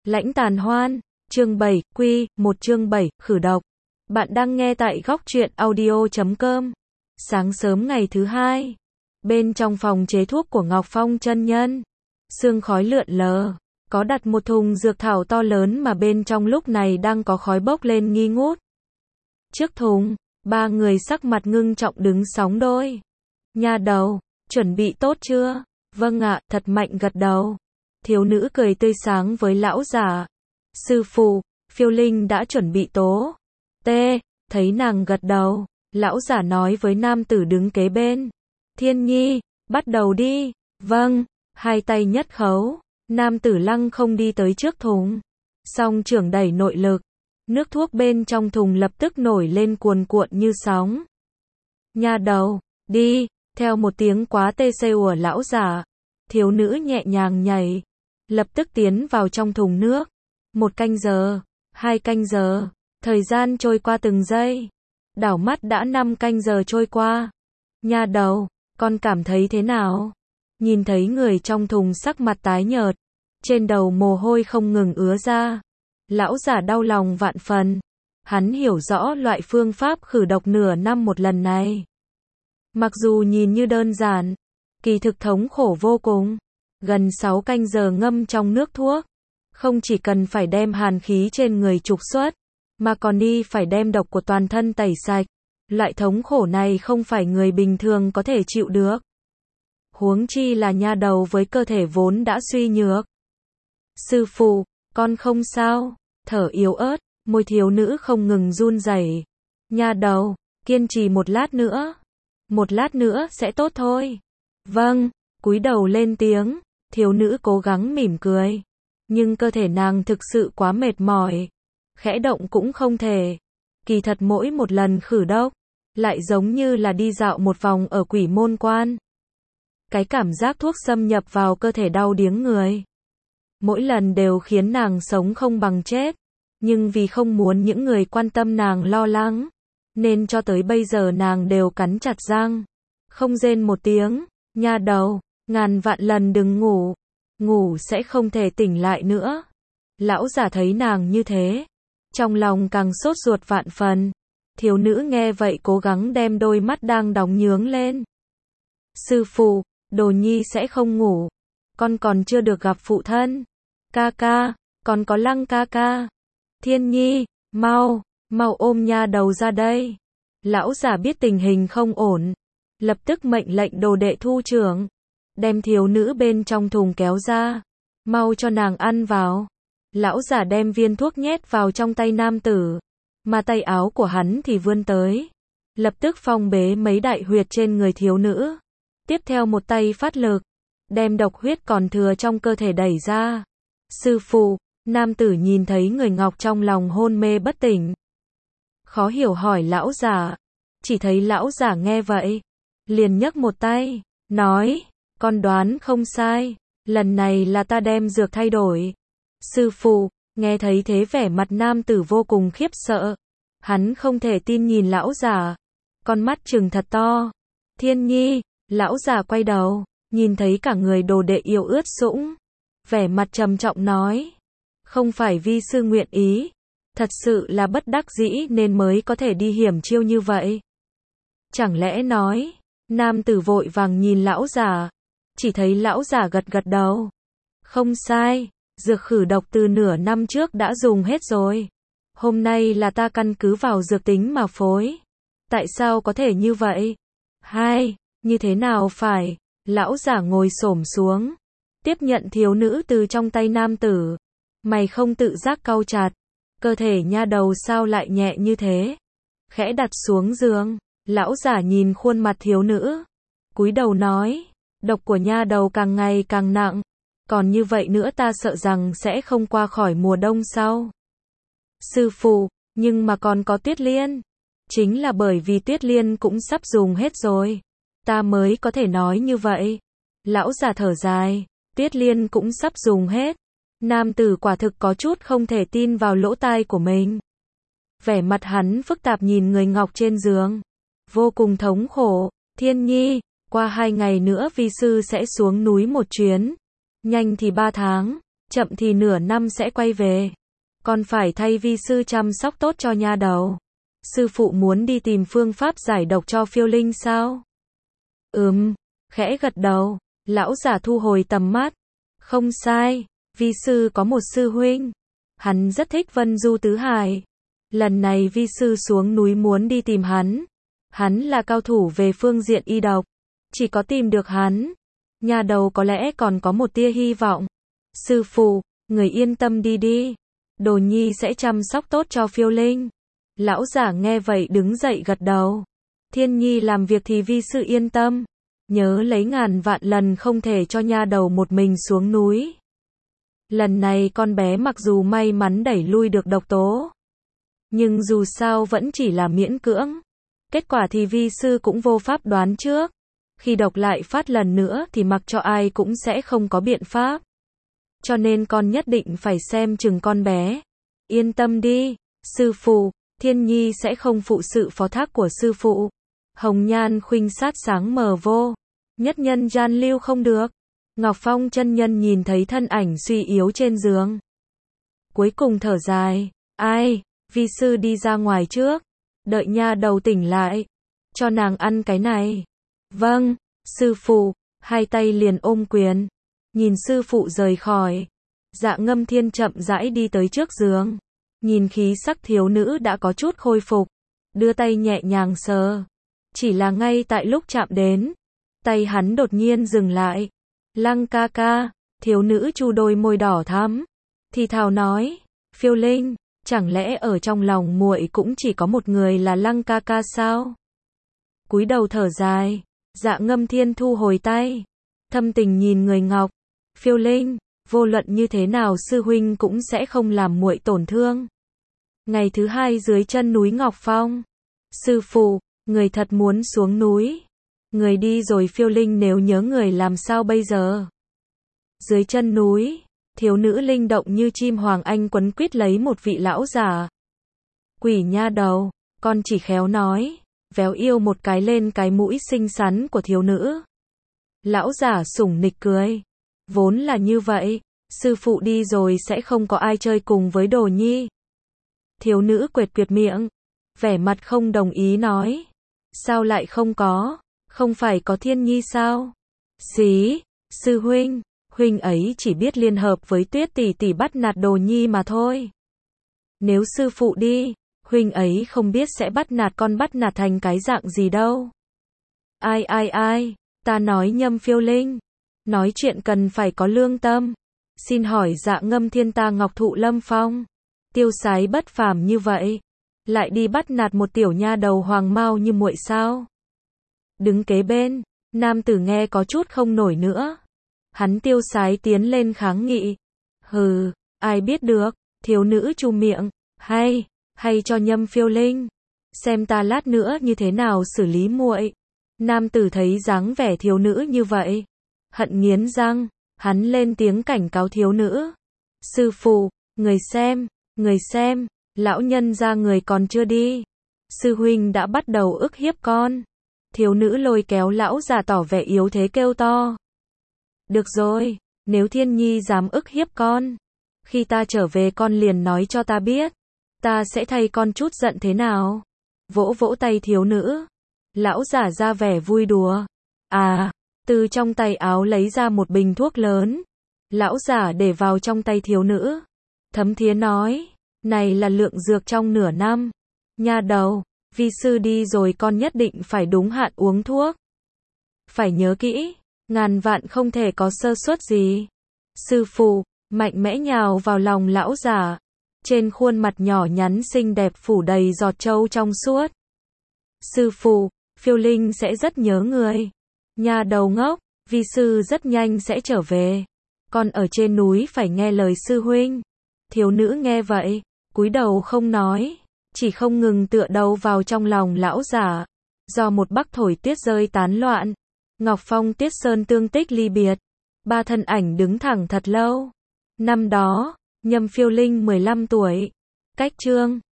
Lãnh tàn hoan, chương 7, chương 7, khử độc. Bạn đang nghe tại góc truyện audio.com. Sáng sớm ngày thứ hai, bên trong phòng chế thuốc của Ngọc Phong chân nhân, sương khói lượn lờ, có đặt một thùng dược thảo to lớn mà bên trong lúc này đang có khói bốc lên nghi ngút. Trước thùng, ba người sắc mặt ngưng trọng đứng sóng đôi. Nha đầu, chuẩn bị tốt chưa? Vâng ạ, thật mạnh gật đầu. Thiếu nữ cười tươi sáng với lão giả. Sư phụ, Phiêu Linh đã chuẩn bị tố. Thấy nàng gật đầu, lão giả nói với nam tử đứng kế bên. Thiên Nhi, bắt đầu đi. Vâng, hai tay nhất khấu. Nam tử lăng không đi tới trước thùng. Song trưởng đẩy nội lực. Nước thuốc bên trong thùng lập tức nổi lên cuồn cuộn như sóng. Nha đầu, đi. Theo một tiếng quá tê xê của lão giả, thiếu nữ nhẹ nhàng nhảy, lập tức tiến vào trong thùng nước. 1 canh giờ, 2 canh giờ, thời gian trôi qua từng giây. Đảo mắt đã 5 canh giờ trôi qua. Nha đầu, con cảm thấy thế nào? Nhìn thấy người trong thùng sắc mặt tái nhợt, trên đầu mồ hôi không ngừng ứa ra. Lão giả đau lòng vạn phần. Hắn hiểu rõ loại phương pháp khử độc nửa năm một lần này. Mặc dù nhìn như đơn giản, kỳ thực thống khổ vô cùng. Gần 6 canh giờ ngâm trong nước thuốc. Không chỉ cần phải đem hàn khí trên người trục xuất, mà còn đi phải đem độc của toàn thân tẩy sạch. Loại thống khổ này không phải người bình thường có thể chịu được. Huống chi là nha đầu với cơ thể vốn đã suy nhược. Sư phụ, con không sao. Thở yếu ớt, môi thiếu nữ không ngừng run rẩy. Nha đầu, kiên trì một lát nữa. Một lát nữa sẽ tốt thôi. Vâng, cúi đầu lên tiếng, thiếu nữ cố gắng mỉm cười. Nhưng cơ thể nàng thực sự quá mệt mỏi. Khẽ động cũng không thể. Kỳ thật mỗi một lần khử độc, lại giống như là đi dạo một vòng ở quỷ môn quan. Cái cảm giác thuốc xâm nhập vào cơ thể đau điếng người. Mỗi lần đều khiến nàng sống không bằng chết. Nhưng vì không muốn những người quan tâm nàng lo lắng, nên cho tới bây giờ nàng đều cắn chặt răng. Không rên một tiếng. Nha đầu, ngàn vạn lần đừng ngủ. Ngủ sẽ không thể tỉnh lại nữa. Lão giả thấy nàng như thế, trong lòng càng sốt ruột vạn phần. Thiếu nữ nghe vậy cố gắng đem đôi mắt đang đóng nhướng lên. Sư phụ, đồ nhi sẽ không ngủ. Con còn chưa được gặp phụ thân. Ca ca, còn có Lăng ca ca. Thiên Nhi, mau ôm nha đầu ra đây. Lão giả biết tình hình không ổn, lập tức mệnh lệnh đồ đệ thu trưởng, đem thiếu nữ bên trong thùng kéo ra, mau cho nàng ăn vào. Lão giả đem viên thuốc nhét vào trong tay nam tử, mà tay áo của hắn thì vươn tới, lập tức phong bế mấy đại huyệt trên người thiếu nữ. Tiếp theo một tay phát lực, đem độc huyết còn thừa trong cơ thể đẩy ra. Sư phụ, nam tử nhìn thấy người ngọc trong lòng hôn mê bất tỉnh. Khó hiểu hỏi lão giả, chỉ thấy lão giả nghe vậy, liền nhấc một tay, nói, con đoán không sai, lần này là ta đem dược thay đổi. Sư phụ, nghe thấy thế vẻ mặt nam tử vô cùng khiếp sợ, hắn không thể tin nhìn lão giả, con mắt trừng thật to. Thiên Nhi, lão giả quay đầu, nhìn thấy cả người đồ đệ yêu ướt sũng, vẻ mặt trầm trọng nói, không phải vi sư nguyện ý, thật sự là bất đắc dĩ nên mới có thể đi hiểm chiêu như vậy. Chẳng lẽ nói, nam tử vội vàng nhìn lão giả, chỉ thấy lão giả gật gật đầu. Không sai, dược khử độc từ nửa năm trước đã dùng hết rồi. Hôm nay là ta căn cứ vào dược tính mà phối. Tại sao có thể như vậy? Như thế nào phải? Lão giả ngồi xổm xuống, tiếp nhận thiếu nữ từ trong tay nam tử. Mày không tự giác cau chặt, cơ thể nha đầu sao lại nhẹ như thế? Khẽ đặt xuống giường, lão giả nhìn khuôn mặt thiếu nữ, cúi đầu nói, độc của nha đầu càng ngày càng nặng, còn như vậy nữa ta sợ rằng sẽ không qua khỏi mùa đông sau. Sư phụ, nhưng mà còn có Tuyết Liên. Chính là bởi vì Tuyết Liên cũng sắp dùng hết rồi, ta mới có thể nói như vậy. Lão giả thở dài, Tuyết Liên cũng sắp dùng hết. Nam tử quả thực có chút không thể tin vào lỗ tai của mình. Vẻ mặt hắn phức tạp nhìn người ngọc trên giường, vô cùng thống khổ. Thiên Nhi, qua 2 ngày nữa vi sư sẽ xuống núi một chuyến, nhanh thì 3 tháng, chậm thì nửa năm sẽ quay về. Con phải thay vi sư chăm sóc tốt cho nha đầu. Sư phụ muốn đi tìm phương pháp giải độc cho Phiêu Linh sao? Khẽ gật đầu, lão giả thu hồi tầm mắt. Không sai, vi sư có một sư huynh. Hắn rất thích Vân Du Tứ Hải. Lần này vi sư xuống núi muốn đi tìm hắn. Hắn là cao thủ về phương diện y độc. Chỉ có tìm được hắn, nha đầu có lẽ còn có một tia hy vọng. Sư phụ, người yên tâm đi. Đồ nhi sẽ chăm sóc tốt cho Phiêu Linh. Lão giả nghe vậy đứng dậy gật đầu. Thiên nhi làm việc thì vi sư yên tâm. Nhớ lấy ngàn vạn lần không thể cho nha đầu một mình xuống núi. Lần này con bé mặc dù may mắn đẩy lui được độc tố, nhưng dù sao vẫn chỉ là miễn cưỡng. Kết quả thì vi sư cũng vô pháp đoán trước. Khi độc lại phát lần nữa thì mặc cho ai cũng sẽ không có biện pháp. Cho nên con nhất định phải xem chừng con bé. Yên tâm đi, sư phụ, Thiên nhi sẽ không phụ sự phó thác của sư phụ. Hồng nhan khuynh sát sáng mờ vô. Nhất nhân gian lưu không được. Ngọc Phong chân nhân nhìn thấy thân ảnh suy yếu trên giường. Cuối cùng thở dài. Ai, vi sư đi ra ngoài trước. Đợi nha đầu tỉnh lại. Cho nàng ăn cái này. Vâng, sư phụ, hai tay liền ôm quyền. Nhìn sư phụ rời khỏi. Dạ Ngâm Thiên chậm rãi đi tới trước giường. Nhìn khí sắc thiếu nữ đã có chút khôi phục. Đưa tay nhẹ nhàng sờ. Chỉ là ngay tại lúc chạm đến, tay hắn đột nhiên dừng lại. Lăng ca ca, thiếu nữ chu đôi môi đỏ thắm. Thì thào nói, Phiêu Linh, chẳng lẽ ở trong lòng muội cũng chỉ có một người là Lăng ca ca sao? Cúi đầu thở dài, Dạ Ngâm Thiên thu hồi tay. Thâm tình nhìn người Ngọc. Phiêu Linh, vô luận như thế nào sư huynh cũng sẽ không làm muội tổn thương. Ngày thứ hai dưới chân núi Ngọc Phong. Sư phụ, người thật muốn xuống núi. Người đi rồi Phiêu Linh nếu nhớ người làm sao bây giờ? Dưới chân núi, thiếu nữ linh động như chim hoàng anh quấn quýt lấy một vị lão giả. Quỷ nha đầu, con chỉ khéo nói, véo yêu một cái lên cái mũi xinh xắn của thiếu nữ. Lão giả sủng nịch cười. Vốn là như vậy, sư phụ đi rồi sẽ không có ai chơi cùng với đồ nhi. Thiếu nữ quệt quệt miệng, vẻ mặt không đồng ý nói. Sao lại không có? Không phải có Thiên nhi sao? Xí, sư huynh, huynh ấy chỉ biết liên hợp với Tuyết tỷ tỷ bắt nạt đồ nhi mà thôi. Nếu sư phụ đi, huynh ấy không biết sẽ bắt nạt thành cái dạng gì đâu. Ai, ta nói Nhâm Phiêu Linh. Nói chuyện cần phải có lương tâm. Xin hỏi Dạ Ngâm Thiên ta Ngọc Thụ Lâm Phong. Tiêu sái bất phàm như vậy. Lại đi bắt nạt một tiểu nha đầu hoàng mao như muội sao? Đứng kế bên, nam tử nghe có chút không nổi nữa. Hắn tiêu sái tiến lên kháng nghị. Hừ, ai biết được, thiếu nữ chu miệng. Hay cho Nhâm Phiêu Linh. Xem ta lát nữa như thế nào xử lý muội. Nam tử thấy dáng vẻ thiếu nữ như vậy, hận nghiến răng, hắn lên tiếng cảnh cáo thiếu nữ. Sư phụ, người xem, lão nhân ra người còn chưa đi. Sư huynh đã bắt đầu ức hiếp con. Thiếu nữ lôi kéo lão già tỏ vẻ yếu thế kêu to. Được rồi, nếu Thiên nhi dám ức hiếp con, khi ta trở về con liền nói cho ta biết. Ta sẽ thay con chút giận thế nào. Vỗ vỗ tay thiếu nữ. Lão giả ra vẻ vui đùa. Từ trong tay áo lấy ra một bình thuốc lớn. Lão giả để vào trong tay thiếu nữ. Thấm thía nói, này là lượng dược trong nửa năm. Nha đầu, vi sư đi rồi con nhất định phải đúng hạn uống thuốc. Phải nhớ kỹ, ngàn vạn không thể có sơ suất gì. Sư phụ, mạnh mẽ nhào vào lòng lão giả. Trên khuôn mặt nhỏ nhắn xinh đẹp phủ đầy giọt châu trong suốt. Sư phụ, Phiêu Linh sẽ rất nhớ người. Nha đầu ngốc, vi sư rất nhanh sẽ trở về. Con ở trên núi phải nghe lời sư huynh. Thiếu nữ nghe vậy, cúi đầu không nói, chỉ không ngừng tựa đầu vào trong lòng lão giả. Do một bắc thổi tuyết rơi tán loạn, Ngọc Phong Tuyết Sơn tương tích ly biệt. Ba thân ảnh đứng thẳng thật lâu. Năm đó, Nhâm Phiêu Linh 15 tuổi. Cách chương